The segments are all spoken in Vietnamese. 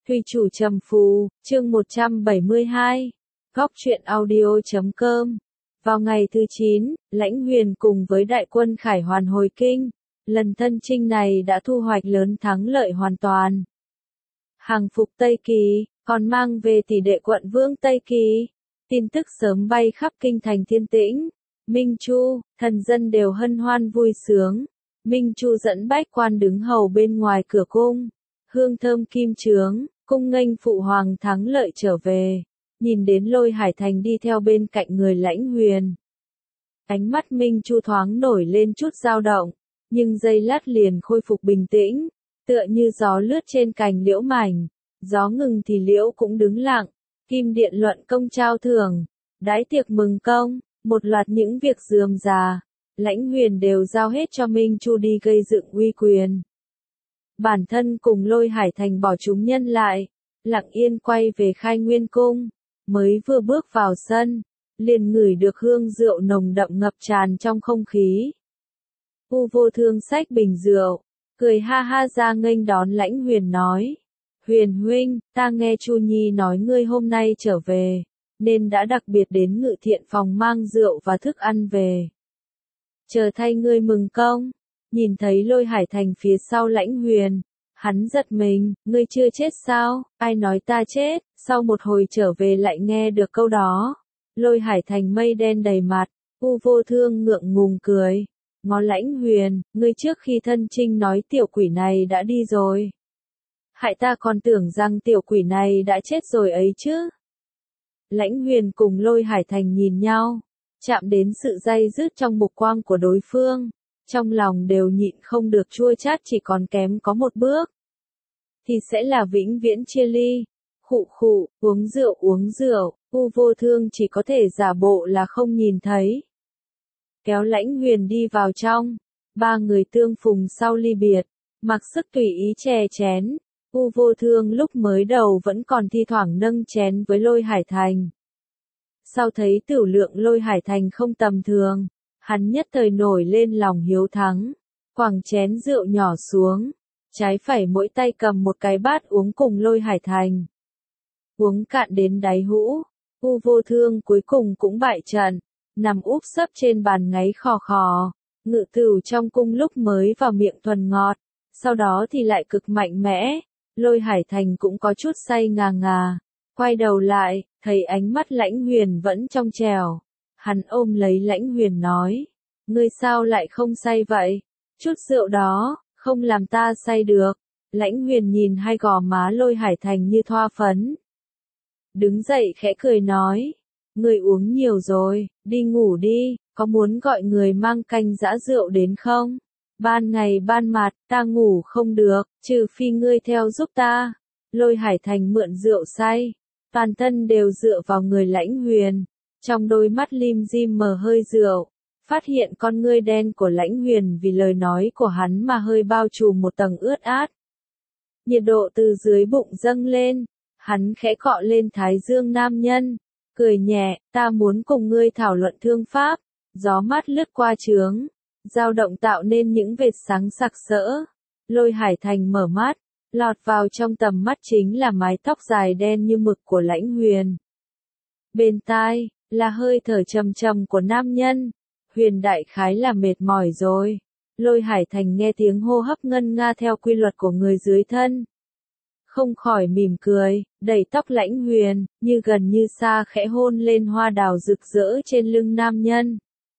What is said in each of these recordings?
Thủy chủ trầm phù, chương 172. Góc truyện audio.com. Vào ngày thứ 9, Lãnh Huyền cùng với đại quân khải hoàn hồi kinh. Lần thân chinh này đã thu hoạch lớn thắng lợi hoàn toàn. Hàng phục Tây Kỳ, còn mang về tỷ đệ quận vương Tây Kỳ. Tin tức sớm bay khắp kinh thành Thiên Tĩnh. Minh Chu, thần dân đều hân hoan vui sướng. Minh Chu dẫn bách quan đứng hầu bên ngoài cửa cung. Hương thơm kim chướng, cung nghênh phụ hoàng thắng lợi trở về. Nhìn đến Lôi Hải Thành đi theo bên cạnh người Lãnh Huyền. Ánh mắt Minh Chu thoáng nổi lên chút dao động, nhưng giây lát liền khôi phục bình tĩnh, tựa như gió lướt trên cành liễu mảnh, gió ngừng thì liễu cũng đứng lặng. Kim điện luận công trao thưởng, đãi tiệc mừng công, một loạt những việc rườm rà, Lãnh Huyền đều giao hết cho Minh Chu đi gây dựng uy quyền. Bản thân cùng Lôi Hải Thành bỏ chúng nhân lại, lặng yên quay về Khai Nguyên cung, mới vừa bước vào sân, liền ngửi được hương rượu nồng đậm ngập tràn trong không khí. U Vô Thương xách bình rượu, cười ha ha ra nghênh đón Lãnh Huyền nói: "Huyền huynh, ta nghe Chu Nhi nói ngươi hôm nay trở về, nên đã đặc biệt đến Ngự Thiện phòng mang rượu và thức ăn về. Chờ thay ngươi mừng công." Nhìn thấy Lôi Hải Thành phía sau Lãnh Huyền, hắn giật mình: "Ngươi chưa chết sao? Ai nói ta chết?" Sau một hồi trở về lại nghe được câu đó. Lôi Hải Thành mây đen đầy mặt, U Vô Thương ngượng ngùng cười, ngó Lãnh Huyền: "Ngươi trước khi thân chinh nói tiểu quỷ này đã đi rồi. Hại ta còn tưởng rằng tiểu quỷ này đã chết rồi ấy chứ." Lãnh Huyền cùng Lôi Hải Thành nhìn nhau, chạm đến sự day dứt trong mục quang của đối phương. Trong lòng đều nhịn không được chua chát, chỉ còn kém có một bước thì sẽ là vĩnh viễn chia ly. Khụ khụ, uống rượu, U Vô Thương chỉ có thể giả bộ là không nhìn thấy. Kéo Lãnh Huyền đi vào trong, ba người tương phùng sau ly biệt, mặc sức tùy ý chè chén. U Vô Thương lúc mới đầu vẫn còn thi thoảng nâng chén với Lôi Hải Thành. Sau thấy tửu lượng Lôi Hải Thành không tầm thường, hắn nhất thời nổi lên lòng hiếu thắng, quẳng chén rượu nhỏ xuống, trái phải mỗi tay cầm một cái bát uống cùng Lôi Hải Thành. Uống cạn đến đáy hũ, U Vô Thương cuối cùng cũng bại trận, nằm úp sấp trên bàn ngáy khò khò. Ngự tửu trong cung lúc mới vào miệng thuần ngọt, sau đó thì lại cực mạnh mẽ. Lôi Hải Thành cũng có chút say ngà ngà, quay đầu lại, thấy ánh mắt Lãnh Huyền vẫn trong trẻo. Hắn ôm lấy Lãnh Huyền nói: "Ngươi sao lại không say vậy? Chút rượu đó, không làm ta say được." Lãnh Huyền nhìn hai gò má Lôi Hải Thành như thoa phấn. Đứng dậy khẽ cười nói: "Ngươi uống nhiều rồi, đi ngủ đi, có muốn gọi người mang canh giã rượu đến không? Ban ngày ban mặt, ta ngủ không được, trừ phi ngươi theo giúp ta." Lôi Hải Thành mượn rượu say, toàn thân đều dựa vào người Lãnh Huyền. Trong đôi mắt lim dim mờ hơi rượu, phát hiện con ngươi đen của Lãnh Huyền vì lời nói của hắn mà hơi bao trùm một tầng ướt át. Nhiệt độ từ dưới bụng dâng lên, hắn khẽ cọ lên thái dương nam nhân, cười nhẹ: "Ta muốn cùng ngươi thảo luận thương pháp." Gió mát lướt qua trướng, dao động tạo nên những vệt sáng sặc sỡ. Lôi Hải Thành mở mắt, lọt vào trong tầm mắt chính là mái tóc dài đen như mực của Lãnh Huyền. Bên tai là hơi thở trầm trầm của nam nhân. Huyền đại khái là mệt mỏi rồi. Lôi Hải Thành nghe tiếng hô hấp ngân nga theo quy luật của người dưới thân, không khỏi mỉm cười, đẩy tóc Lãnh Huyền, như gần như xa khẽ hôn lên hoa đào rực rỡ trên lưng nam nhân.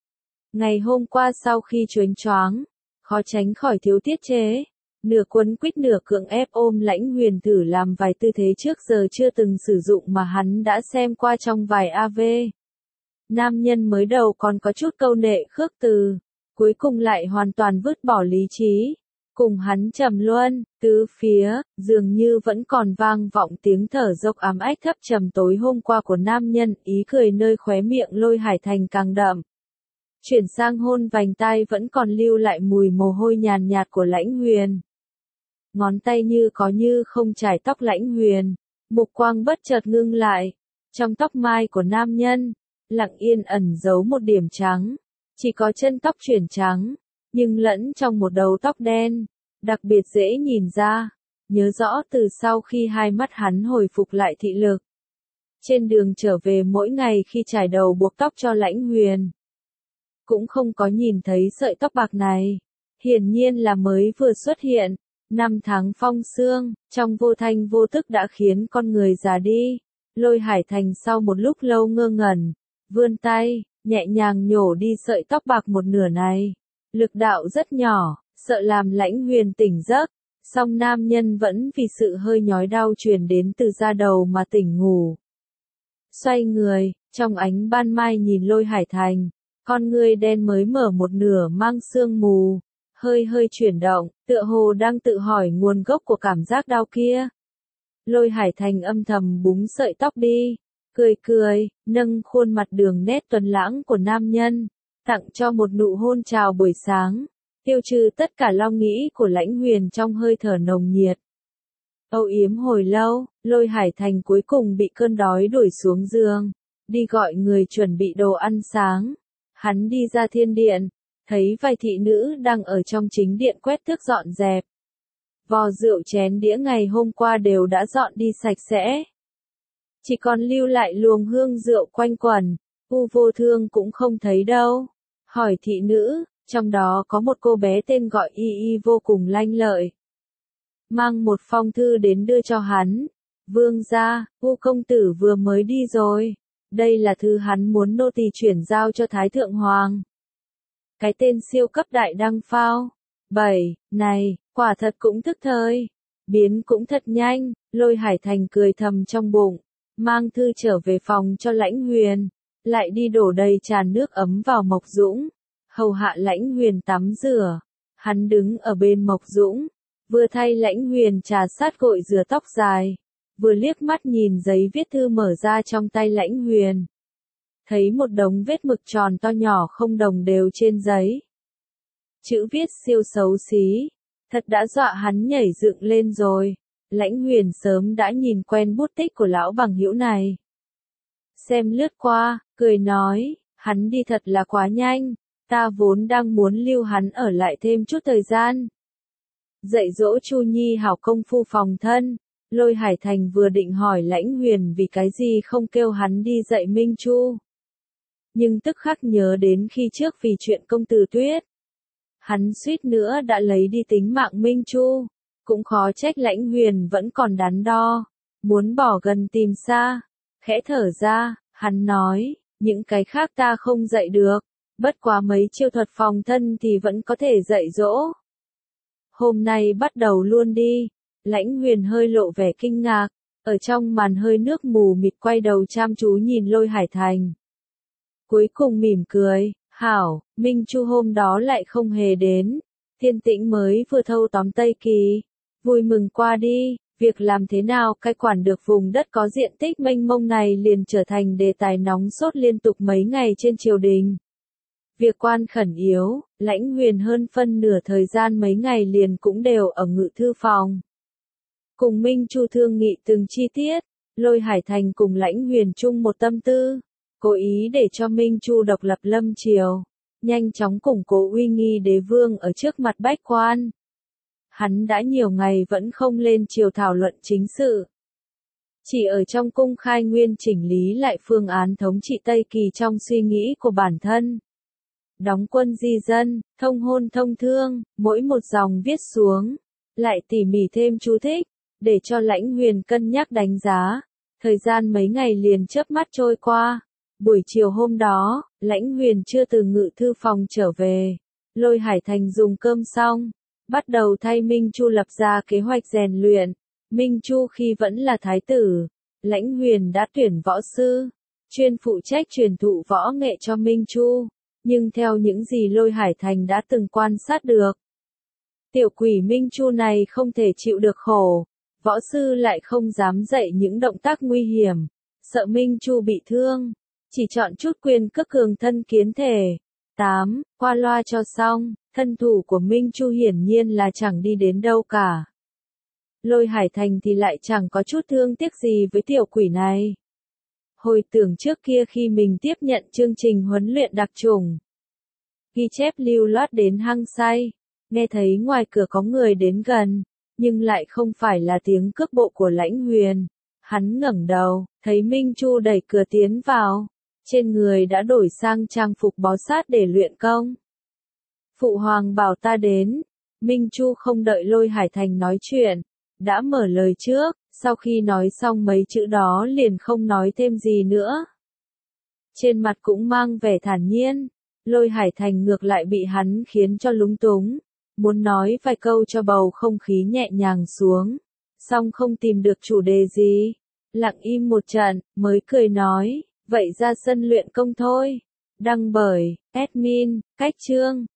Ngày hôm qua sau khi choáng choáng, khó tránh khỏi thiếu tiết chế, nửa quấn quýt nửa cưỡng ép ôm Lãnh Huyền thử làm vài tư thế trước giờ chưa từng sử dụng mà hắn đã xem qua trong vài AV. Nam nhân mới đầu còn có chút câu nệ khước từ, cuối cùng lại hoàn toàn vứt bỏ lý trí. Cùng hắn trầm luân, tứ phía, dường như vẫn còn vang vọng tiếng thở dốc ám ách thấp trầm tối hôm qua của nam nhân. Ý cười nơi khóe miệng Lôi Hải Thành càng đậm. Chuyển sang hôn vành tai vẫn còn lưu lại mùi mồ hôi nhàn nhạt của Lãnh Huyền. Ngón tay như có như không chải tóc Lãnh Huyền, mục quang bất chợt ngưng lại. Trong tóc mai của nam nhân, lặng yên ẩn giấu một điểm trắng, chỉ có chân tóc chuyển trắng, nhưng lẫn trong một đầu tóc đen, đặc biệt dễ nhìn ra. nhớ rõ từ sau khi hai mắt hắn hồi phục lại thị lực. Trên đường trở về mỗi ngày khi trải đầu buộc tóc cho Lãnh Huyền, cũng không có nhìn thấy sợi tóc bạc này. Hiển nhiên là mới vừa xuất hiện. Năm tháng phong sương, trong vô thanh vô tức đã khiến con người già đi. Lôi Hải Thành sau một lúc lâu ngơ ngẩn, vươn tay, nhẹ nhàng nhổ đi sợi tóc bạc một nửa này. Lực đạo rất nhỏ, sợ làm Lãnh Huyền tỉnh giấc. Song nam nhân vẫn vì sự hơi nhói đau truyền đến từ da đầu mà tỉnh ngủ. Xoay người, trong ánh ban mai nhìn Lôi Hải Thành, con ngươi đen mới mở một nửa mang sương mù, hơi chuyển động, tựa hồ đang tự hỏi nguồn gốc của cảm giác đau kia. Lôi Hải Thành âm thầm búng sợi tóc đi, cười, nâng khuôn mặt đường nét tuấn lãng của nam nhân, tặng cho một nụ hôn chào buổi sáng, tiêu trừ tất cả lo nghĩ của Lãnh Huyền trong hơi thở nồng nhiệt. Âu yếm hồi lâu, Lôi Hải Thành cuối cùng bị cơn đói đuổi xuống giường, đi gọi người chuẩn bị đồ ăn sáng. Hắn đi ra thiên điện, thấy vài thị nữ đang ở trong chính điện quét tước dọn dẹp. Vò rượu chén đĩa ngày hôm qua đều đã dọn đi sạch sẽ. Chỉ còn lưu lại luồng hương rượu quanh quẩn, U Vô Thương cũng không thấy đâu. Hỏi thị nữ, trong đó có một cô bé tên gọi Y vô cùng lanh lợi. Mang một phong thư đến đưa cho hắn. Vương gia, U công tử vừa mới đi rồi. Đây là thư hắn muốn nô tỳ chuyển giao cho Thái Thượng Hoàng. Cái tên siêu cấp đại đăng phao. 7, này, quả thật cũng thức thời. Biến cũng thật nhanh, Lôi Hải Thành cười thầm trong bụng. Mang thư trở về phòng cho Lãnh Huyền. Lại đi đổ đầy tràn nước ấm vào Mộc Dũng. Hầu hạ Lãnh Huyền tắm rửa. Hắn đứng ở bên Mộc Dũng. Vừa thay Lãnh Huyền trà sát gội rửa tóc dài. Vừa liếc mắt nhìn giấy viết thư mở ra trong tay Lãnh Huyền. Thấy một đống vết mực tròn to nhỏ không đồng đều trên giấy. Chữ viết siêu xấu xí. Thật đã dọa hắn nhảy dựng lên rồi. Lãnh Huyền sớm đã nhìn quen bút tích của lão bằng hữu này. Xem lướt qua, cười nói, hắn đi thật là quá nhanh. Ta vốn đang muốn lưu hắn ở lại thêm chút thời gian. Dạy dỗ Chu Nhi hảo công phu phòng thân. Lôi Hải Thành vừa định hỏi Lãnh Huyền vì cái gì không kêu hắn đi dạy Minh Chu. Nhưng tức khắc nhớ đến khi trước vì chuyện công tử Tuyết. Hắn suýt nữa đã lấy đi tính mạng Minh Chu. Cũng khó trách Lãnh Huyền vẫn còn đắn đo. Muốn bỏ gần tìm xa. Khẽ thở ra, hắn nói, những cái khác ta không dạy được. Bất quá mấy chiêu thuật phòng thân thì vẫn có thể dạy dỗ. Hôm nay bắt đầu luôn đi. Lãnh Huyền hơi lộ vẻ kinh ngạc, ở trong màn hơi nước mù mịt quay đầu chăm chú nhìn Lôi Hải Thành. Cuối cùng mỉm cười, hảo, Minh Chu hôm đó lại không hề đến. Thiên Tĩnh mới vừa thâu tóm Tây Kỳ. Vui mừng qua đi, việc làm thế nào cai quản được vùng đất có diện tích mênh mông này liền trở thành đề tài nóng sốt liên tục mấy ngày trên triều đình. Việc quan khẩn yếu, Lãnh Huyền hơn phân nửa thời gian mấy ngày liền cũng đều ở ngự thư phòng. Cùng Minh Chu thương nghị từng chi tiết, Lôi Hải Thành cùng Lãnh Huyền chung một tâm tư, cố ý để cho Minh Chu độc lập lâm triều, nhanh chóng củng cố uy nghi đế vương ở trước mặt bách quan. Hắn đã nhiều ngày vẫn không lên triều thảo luận chính sự. Chỉ ở trong cung khai nguyên chỉnh lý lại phương án thống trị Tây Kỳ trong suy nghĩ của bản thân. Đóng quân di dân, thông hôn thông thương, mỗi một dòng viết xuống, lại tỉ mỉ thêm chú thích, để cho Lãnh Huyền cân nhắc đánh giá. Thời gian mấy ngày liền chớp mắt trôi qua. Buổi chiều hôm đó, Lãnh Huyền chưa từ ngự thư phòng trở về. Lôi Hải Thành dùng cơm xong, bắt đầu thay Minh Chu lập ra kế hoạch rèn luyện. Minh Chu khi vẫn là thái tử, Lãnh Huyền đã tuyển võ sư, chuyên phụ trách truyền thụ võ nghệ cho Minh Chu. Nhưng theo những gì Lôi Hải Thành đã từng quan sát được, tiểu quỷ Minh Chu này không thể chịu được khổ. Võ sư lại không dám dạy những động tác nguy hiểm, sợ Minh Chu bị thương, chỉ chọn chút quyền cước cường thân kiến thể. 8. Qua loa cho xong, thân thủ của Minh Chu hiển nhiên là chẳng đi đến đâu cả. Lôi Hải Thành thì lại chẳng có chút thương tiếc gì với tiểu quỷ này. Hồi tưởng trước kia khi mình tiếp nhận chương trình huấn luyện đặc chủng, ghi chép lưu loát đến hăng say, nghe thấy ngoài cửa có người đến gần, nhưng lại không phải là tiếng cước bộ của Lãnh Huyền. Hắn ngẩng đầu, thấy Minh Chu đẩy cửa tiến vào, trên người đã đổi sang trang phục bó sát để luyện công. Phụ hoàng bảo ta đến. Minh Chu không đợi Lôi Hải Thành nói chuyện, đã mở lời trước, sau khi nói xong mấy chữ đó liền không nói thêm gì nữa. Trên mặt cũng mang vẻ thản nhiên, Lôi Hải Thành ngược lại bị hắn khiến cho lúng túng, muốn nói vài câu cho bầu không khí nhẹ nhàng xuống, song không tìm được chủ đề gì, lặng im một trận, mới cười nói, vậy ra sân luyện công thôi. Đăng bởi, admin, Cách Chương.